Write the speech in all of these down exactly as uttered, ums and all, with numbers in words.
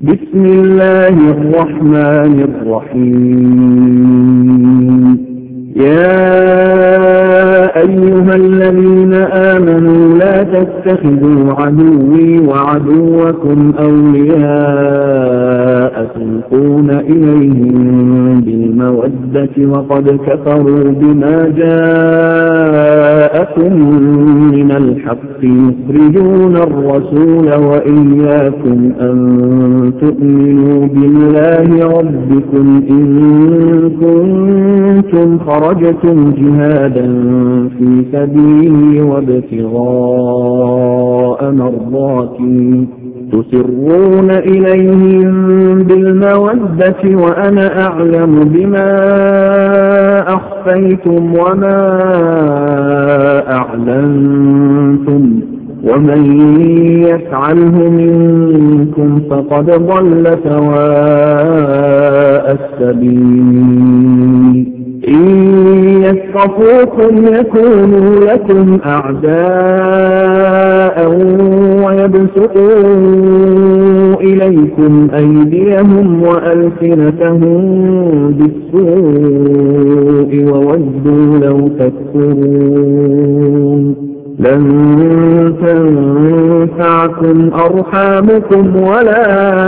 بسم الله الرحمن الرحيم. يا أيها الذين آمنوا لا تتخذوا عدوي وعدوكم أولياء تلقون إليهم بالمودة وقد كفروا بما جاءكم من الحق يخرجون الرسول وإياكم أن تؤمنوا بالله ربكم إن كنتم خرجتم جهادا في سبيلي وابتغاء مرضاتي تسرون إليهم بالمودة وأنا أعلم بما أخفيتم وما أعلنتم ومن يفعله منكم فقد ضل سواء السبيل. إن يثقفوكم يكونوا لكم أعداء ويبسطوا إليكم أيديهم وألسنتهم بالسوء وودوا لو تكفرون. لن تنفعكم أرحامكم ولا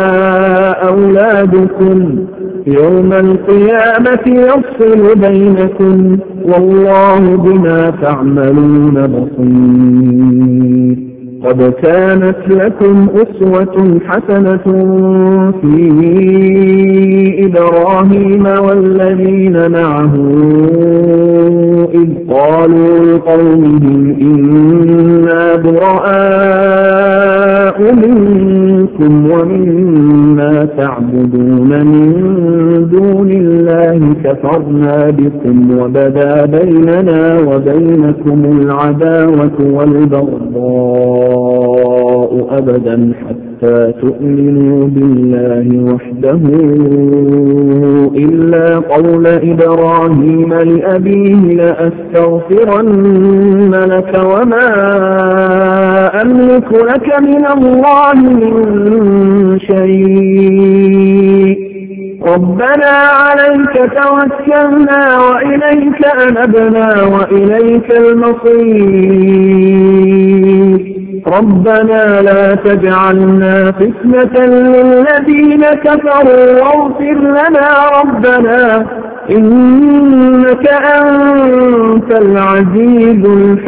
أولادكم يوم القيامة يفصل بينكم والله بما تعملون بصير. قد كانت لكم أسوة حسنة في إبراهيم والذين معه إذ قالوا لقومهم إنا براء منكم ومما تعبدون من دون الله كفرنا بكم وبدا بيننا وبينكم العداوة والبغضاء أبدا حتى تؤمنوا بالله وحده إلا قول إبراهيم لأبيه لأستغفرن لك وما أملك لك من الله من شيء ربنا عليك توكلنا وإليك أنبنا وإليك المصير. ربنا لا تجعلنا فتنة للذين كفروا واغفر لنا ربنا إنك أنت العزيز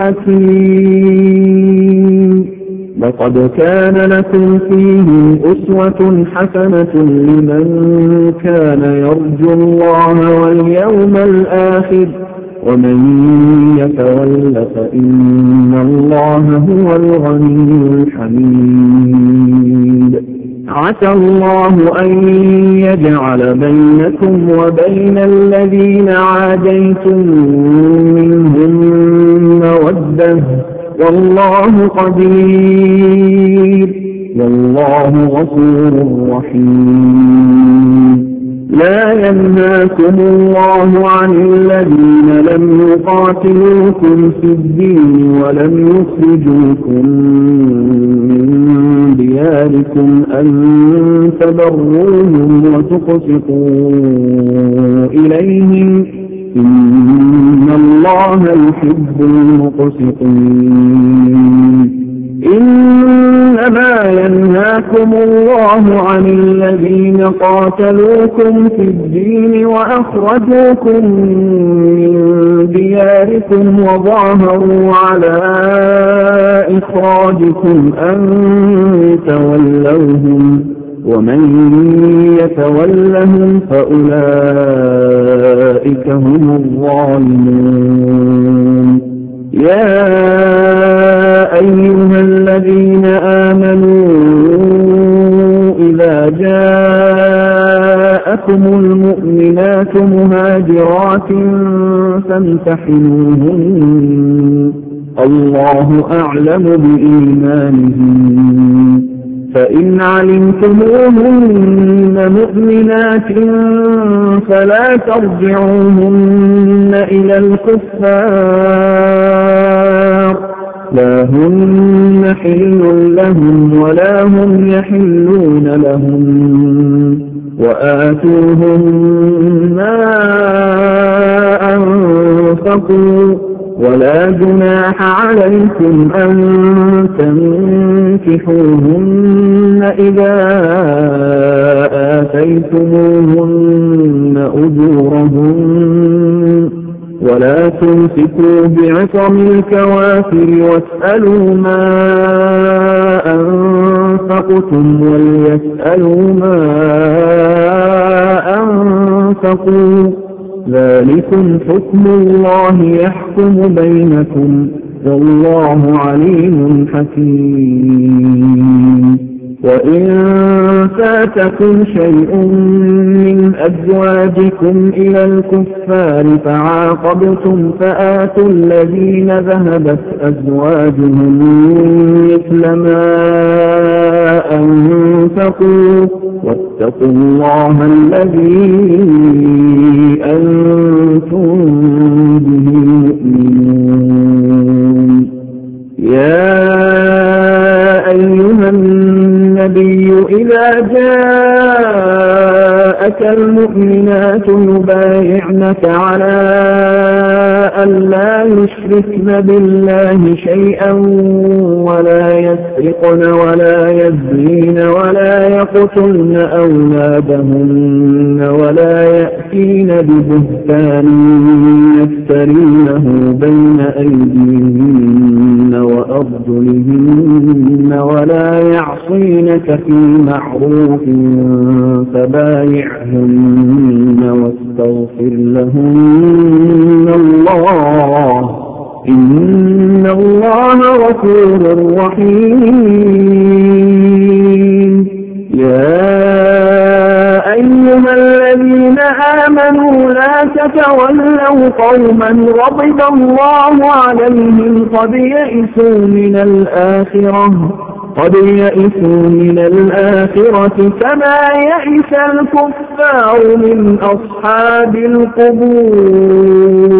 الحكيم. لقد كان لكم فيهم أسوة حسنة لمن كان يرجو الله واليوم الآخر ومن يتول فإن الله هو الغني الحميد. عسى الله أن يجعل بينكم وبين الذين عاديتم منهم مودة والله قدير والله غفور رحيم. لا ينهاكم الله عن الذين لم يقاتلوكم في الدين ولم يخرجوكم من دياركم أن تبروهم وتقسطوا إليهم إن الله يحب المقسطين. إنما ينهاكم الله عن الذين قاتلوكم في الدين وأخرجوكم من دياركم وظاهروا على إخراجكم أن تولوهم ومن يتولهم فأولئك هم الظالمون. يا أيها الذين آمنوا إذا جاءكم المؤمنات مهاجرات فامتحنوهن الله أعلم بإيمانهن فإن علمتموهن مؤمنات فلا ترجعوهن إلى الكفار لا هن حل لهم ولا هم يحلون لهم وآتوهم ما أنفقوا ولا جناح عليكم أن تنكحوهن إذا آتيتموهن أجورهن ولا تمسكوا بعصم الكوافر واسألوا ما أنفقتم وليسألوا ما أنفقوا ذلكم حكم الله يحكم بينكم والله عليم حكيم. وإن فاتكم شيء من أزواجكم إلى الكفار فعاقبتم فآتوا الذين ذهبت أزواجهم مثل ما أنفقوا واتقوا الله الذي أنتم به مؤمنون. يا أيها النبي إذا جاءك المؤمنات يبايعنك على أن لا يشركن بالله شيئا ولا يسرقن ولا يزنين ولا يقتلن أولادهن ولا يأتين ببهتان يفترينه بين أيديهن وأرجلهن ولا يعصينك في معروف فبايعهن واستغفر لهن الله إن الله غفور رحيم. يا أيها الذين آمنوا لا تتولوا قوما غضب الله عليهم قد يئسوا من الآخرة قد يئسوا من الآخرة كما يئس الكفار من أصحاب القبور.